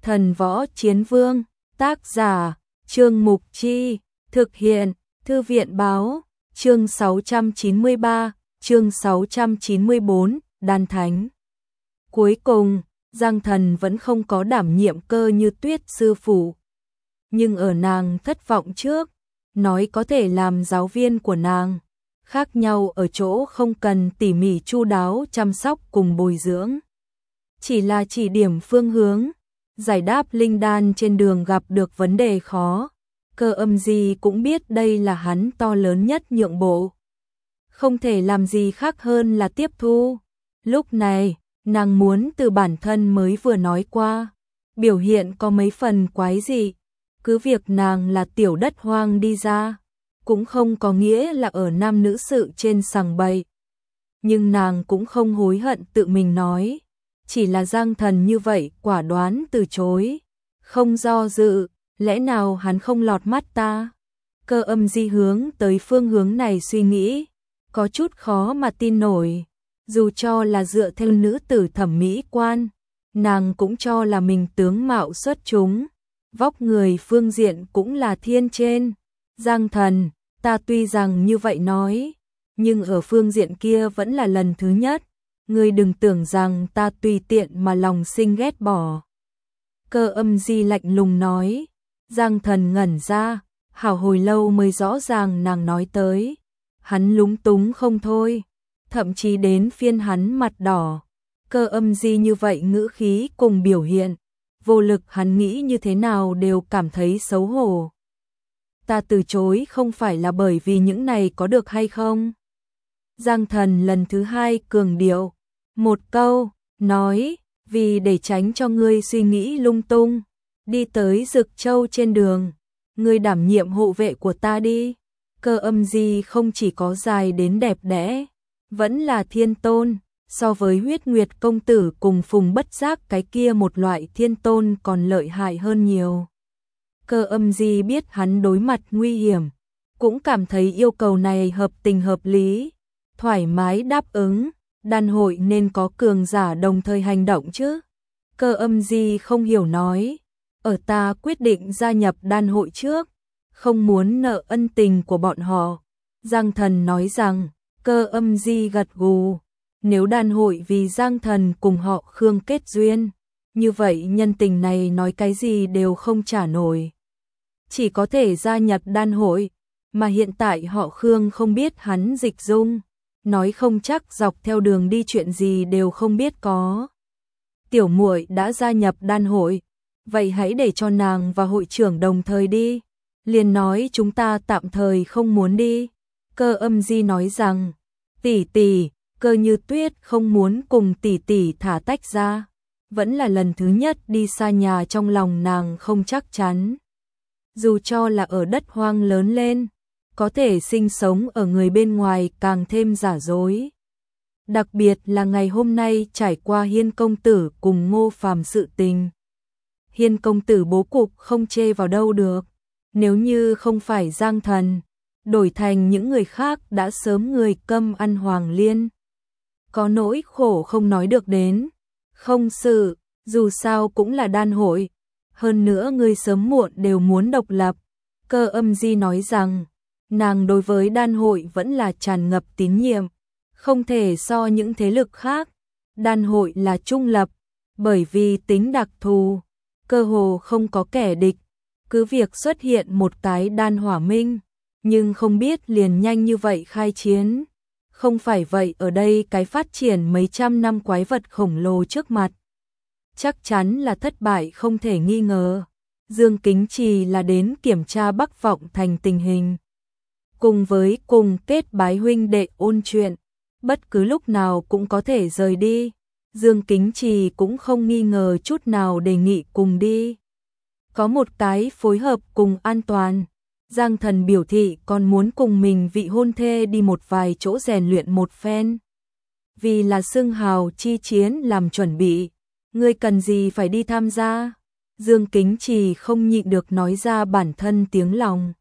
Thần Võ Chiến Vương, tác giả, Trương Mục Chi, thực hiện, Thư viện báo, chương 693, chương 694, Đan Thánh. Cuối cùng, Giang Thần vẫn không có đảm nhiệm cơ Như Tuyết sư phụ. Nhưng ở nàng thất vọng trước, nói có thể làm giáo viên của nàng. Khác nhau ở chỗ không cần tỉ mỉ chu đáo chăm sóc cùng bồi dưỡng. Chỉ là chỉ điểm phương hướng, giải đáp linh đan trên đường gặp được vấn đề khó. Cơ Âm Di cũng biết đây là hắn to lớn nhất nhượng bộ. Không thể làm gì khác hơn là tiếp thu. Lúc này, nàng muốn từ bản thân mới vừa nói qua. Biểu hiện có mấy phần quái dị. Cứ việc nàng là tiểu đất hoang đi ra, cũng không có nghĩa là ở nam nữ sự trên sằng bậy. Nhưng nàng cũng không hối hận tự mình nói. Chỉ là Giang Thần như vậy quả đoán từ chối. Không do dự, lẽ nào hắn không lọt mắt ta? Cơ Âm Di hướng tới phương hướng này suy nghĩ. Có chút khó mà tin nổi. Dù cho là dựa theo nữ tử thẩm mỹ quan, nàng cũng cho là mình tướng mạo xuất chúng. Vóc người phương diện cũng là thiên trên. Giang Thần, ta tuy rằng như vậy nói, nhưng ở phương diện kia vẫn là lần thứ nhất. Ngươi đừng tưởng rằng ta tùy tiện mà lòng sinh ghét bỏ. Cơ Âm Di lạnh lùng nói. Giang Thần ngẩn ra, hảo hồi lâu mới rõ ràng nàng nói tới. Hắn lúng túng không thôi, thậm chí đến phiên hắn mặt đỏ. Cơ Âm Di như vậy ngữ khí cùng biểu hiện, vô lực hắn nghĩ như thế nào đều cảm thấy xấu hổ. Ta từ chối không phải là bởi vì những này có được hay không? Giang Thần lần thứ hai cường điệu, một câu, nói, vì để tránh cho ngươi suy nghĩ lung tung, đi tới Dực Châu trên đường, ngươi đảm nhiệm hộ vệ của ta đi. Cơ Âm Di không chỉ có dài đến đẹp đẽ, vẫn là thiên tôn, so với Huyết Nguyệt công tử cùng Phùng Bất Giác cái kia một loại thiên tôn còn lợi hại hơn nhiều. Cơ Âm Di biết hắn đối mặt nguy hiểm, cũng cảm thấy yêu cầu này hợp tình hợp lý, thoải mái đáp ứng. Đan hội nên có cường giả đồng thời hành động chứ. Cơ Âm Di không hiểu nói, ở ta quyết định gia nhập đan hội trước, không muốn nợ ân tình của bọn họ. Giang Thần nói rằng, Cơ Âm Di gật gù, nếu đan hội vì Giang Thần cùng họ Khương kết duyên, như vậy nhân tình này nói cái gì đều không trả nổi. Chỉ có thể gia nhập đan hội, mà hiện tại họ Khương không biết hắn dịch dung. Nói không chắc dọc theo đường đi chuyện gì đều không biết có. Tiểu muội đã gia nhập đan hội, vậy hãy để cho nàng và hội trưởng đồng thời đi. Liền nói chúng ta tạm thời không muốn đi. Cơ Âm Di nói rằng, tỷ tỷ, Cơ Như Tuyết không muốn cùng tỷ tỷ thả tách ra. Vẫn là lần thứ nhất đi xa nhà, trong lòng nàng không chắc chắn. Dù cho là ở đất hoang lớn lên, có thể sinh sống ở người bên ngoài càng thêm giả dối. Đặc biệt là ngày hôm nay trải qua Hiên công tử cùng Ngô Phàm sự tình. Hiên công tử bố cục không chê vào đâu được. Nếu như không phải Giang Thần, đổi thành những người khác đã sớm người câm ăn hoàng liên. Có nỗi khổ không nói được đến. Không sự, dù sao cũng là đan hội. Hơn nữa người sớm muộn đều muốn độc lập. Cơ Âm Di nói rằng, nàng đối với đan hội vẫn là tràn ngập tín nhiệm, không thể so những thế lực khác. Đan hội là trung lập, bởi vì tính đặc thù, cơ hồ không có kẻ địch. Cứ việc xuất hiện một cái đan hỏa minh, nhưng không biết liền nhanh như vậy khai chiến. Không phải vậy ở đây cái phát triển mấy trăm năm quái vật khổng lồ trước mặt, chắc chắn là thất bại không thể nghi ngờ. Dương Kính Trì là đến kiểm tra Bắc Vọng Thành tình hình. Cùng với cùng kết bái huynh đệ ôn chuyện, bất cứ lúc nào cũng có thể rời đi. Dương Kính Trì cũng không nghi ngờ chút nào đề nghị cùng đi. Có một cái phối hợp cùng an toàn. Giang Thần biểu thị còn muốn cùng mình vị hôn thê đi một vài chỗ rèn luyện một phen. Vì là xưng hào chi chiến làm chuẩn bị, ngươi cần gì phải đi tham gia? Dương Kính Trì không nhịn được nói ra bản thân tiếng lòng.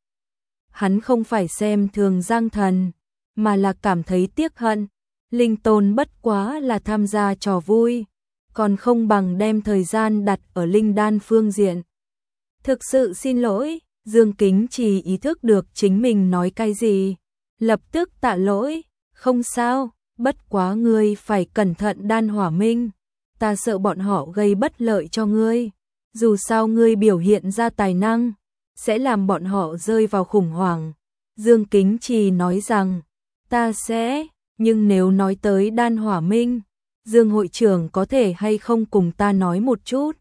Hắn không phải xem thường Giang Thần, mà là cảm thấy tiếc hận. Linh Tôn bất quá là tham gia trò vui, còn không bằng đem thời gian đặt ở linh đan phương diện. Thực sự xin lỗi, Dương Kính Trì ý thức được chính mình nói cái gì, lập tức tạ lỗi, không sao, bất quá ngươi phải cẩn thận đan hỏa minh, ta sợ bọn họ gây bất lợi cho ngươi, dù sao ngươi biểu hiện ra tài năng, sẽ làm bọn họ rơi vào khủng hoảng. Dương Kính Trì nói rằng, ta sẽ, nhưng nếu nói tới đan hỏa minh, Dương hội trưởng có thể hay không cùng ta nói một chút?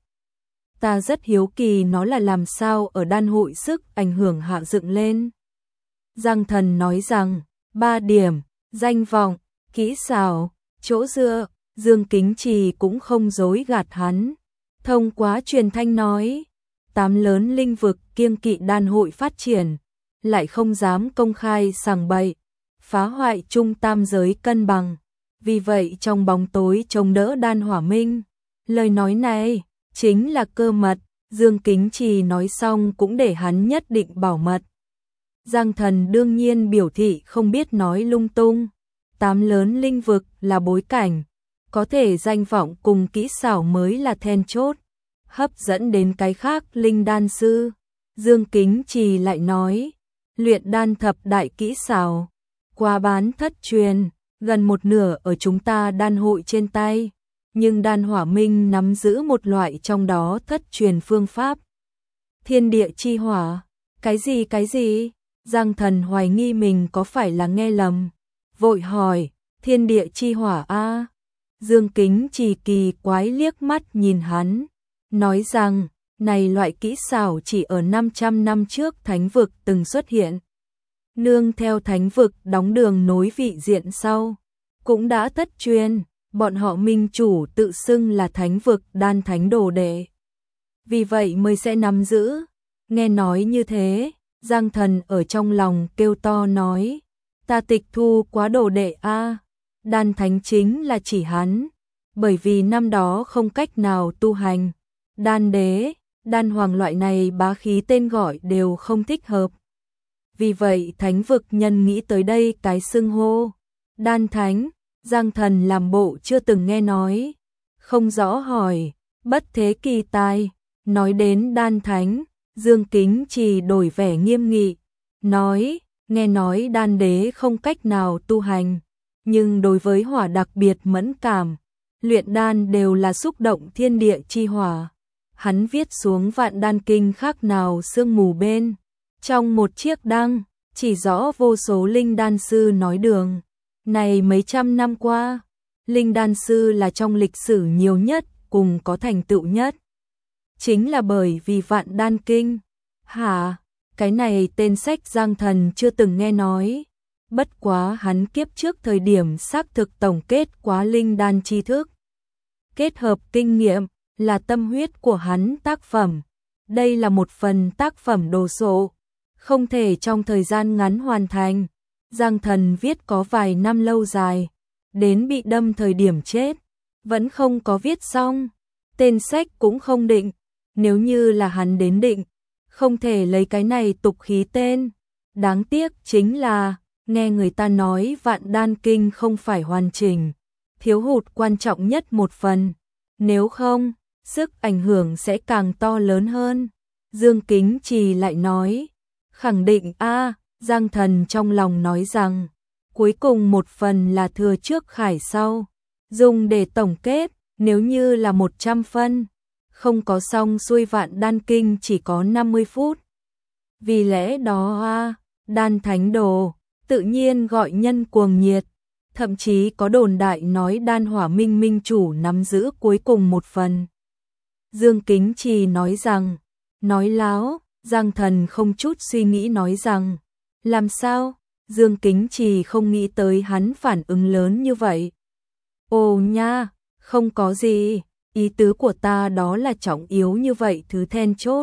Ta rất hiếu kỳ nó là làm sao ở đan hội sức ảnh hưởng hạ dựng lên. Giang Thần nói rằng, 3 điểm, danh vọng, kỹ xảo, chỗ dựa, Dương Kính Trì cũng không dối gạt hắn. Thông qua truyền thanh nói, 8 lớn linh vực kiêng kỵ đan hội phát triển, lại không dám công khai sằng bậy, phá hoại trung tam giới cân bằng. Vì vậy trong bóng tối chống đỡ đan hỏa minh. Lời nói này chính là cơ mật, Dương Kính Trì nói xong cũng để hắn nhất định bảo mật. Giang Thần đương nhiên biểu thị không biết nói lung tung. 8 lớn linh vực là bối cảnh, có thể danh vọng cùng kỹ xảo mới là then chốt, hấp dẫn đến cái khác linh đan sư. Dương Kính Trì lại nói, luyện đan thập đại kỹ xảo, qua bán thất truyền, gần một nửa ở chúng ta đan hội trên tay, nhưng đan hỏa minh nắm giữ một loại trong đó thất truyền phương pháp. Thiên địa chi hỏa, cái gì? Giang Thần hoài nghi mình có phải là nghe lầm, vội hỏi, thiên địa chi hỏa a? Dương Kính Trì kỳ quái liếc mắt nhìn hắn, nói rằng, này loại kỹ xảo chỉ ở 500 năm trước thánh vực từng xuất hiện. Nương theo thánh vực đóng đường nối vị diện sau, cũng đã thất truyền, bọn họ minh chủ tự xưng là thánh vực đan thánh đồ đệ. Vì vậy mới sẽ nắm giữ. Nghe nói như thế, Giang Thần ở trong lòng kêu to nói, ta tịch thu quá đồ đệ a. Đan thánh chính là chỉ hắn, bởi vì năm đó không cách nào tu hành. Đan đế, đan hoàng loại này bá khí tên gọi đều không thích hợp. Vì vậy thánh vực nhân nghĩ tới đây cái xưng hô. Đan thánh, Giang Thần làm bộ chưa từng nghe nói. Không rõ hỏi, bất thế kỳ tài. Nói đến đan thánh, Dương Kính Trì đổi vẻ nghiêm nghị. Nói, nghe nói đan đế không cách nào tu hành, nhưng đối với hỏa đặc biệt mẫn cảm. Luyện đan đều là xúc động thiên địa chi hỏa. Hắn viết xuống vạn đan kinh khác nào sương mù bên. Trong một chiếc đăng, chỉ rõ vô số linh đan sư nói đường. Này mấy trăm năm qua, linh đan sư là trong lịch sử nhiều nhất, cùng có thành tựu nhất. Chính là bởi vì vạn đan kinh. Hả? Cái này tên sách Giang Thần chưa từng nghe nói. Bất quá hắn kiếp trước thời điểm xác thực tổng kết quá linh đan tri thức. Kết hợp kinh nghiệm là tâm huyết của hắn tác phẩm. Đây là một phần tác phẩm đồ sộ, không thể trong thời gian ngắn hoàn thành. Giang Thần viết có vài năm lâu dài, đến bị đâm thời điểm chết, vẫn không có viết xong. Tên sách cũng không định, nếu như là hắn đến định, không thể lấy cái này tục khí tên. Đáng tiếc chính là, nghe người ta nói vạn đan kinh không phải hoàn chỉnh, thiếu hụt quan trọng nhất một phần. Nếu không, sức ảnh hưởng sẽ càng to lớn hơn. Dương Kính Trì lại nói, khẳng định a. Giang Thần trong lòng nói rằng, cuối cùng một phần là thừa trước khải sau, dùng để tổng kết, nếu như là 100 phân, không có xong xuôi vạn đan kinh chỉ có 50 phút. Vì lẽ đó đan thánh đồ, tự nhiên gọi nhân cuồng nhiệt, thậm chí có đồn đại nói đan hỏa minh minh chủ nắm giữ cuối cùng một phần. Dương Kính Trì nói rằng, nói láo. Giang Thần không chút suy nghĩ nói rằng, làm sao? Dương Kính Trì không nghĩ tới hắn phản ứng lớn như vậy. Ồ nha, không có gì, ý tứ của ta đó là trọng yếu như vậy thứ then chốt.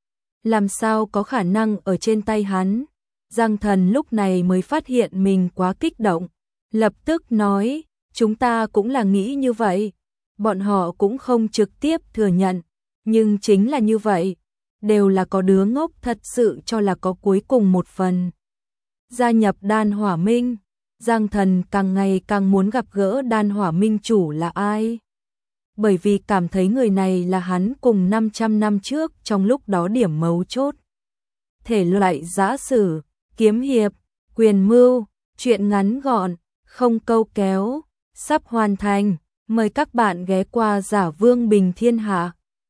Làm sao có khả năng ở trên tay hắn? Giang Thần lúc này mới phát hiện mình quá kích động, lập tức nói, chúng ta cũng là nghĩ như vậy. Bọn họ cũng không trực tiếp thừa nhận, nhưng chính là như vậy. Đều là có đứa ngốc thật sự cho là có cuối cùng một phần. Gia nhập đan hỏa minh, Giang Thần càng ngày càng muốn gặp gỡ đan hỏa minh chủ là ai. bởi vì cảm thấy người này là hắn cùng 500 năm trước trong lúc đó điểm mấu chốt. Thể loại giã sử, kiếm hiệp, quyền mưu, truyện ngắn gọn, không câu kéo, sắp hoàn thành. Mời các bạn ghé qua Giả Vương Bình Thiên Hạ.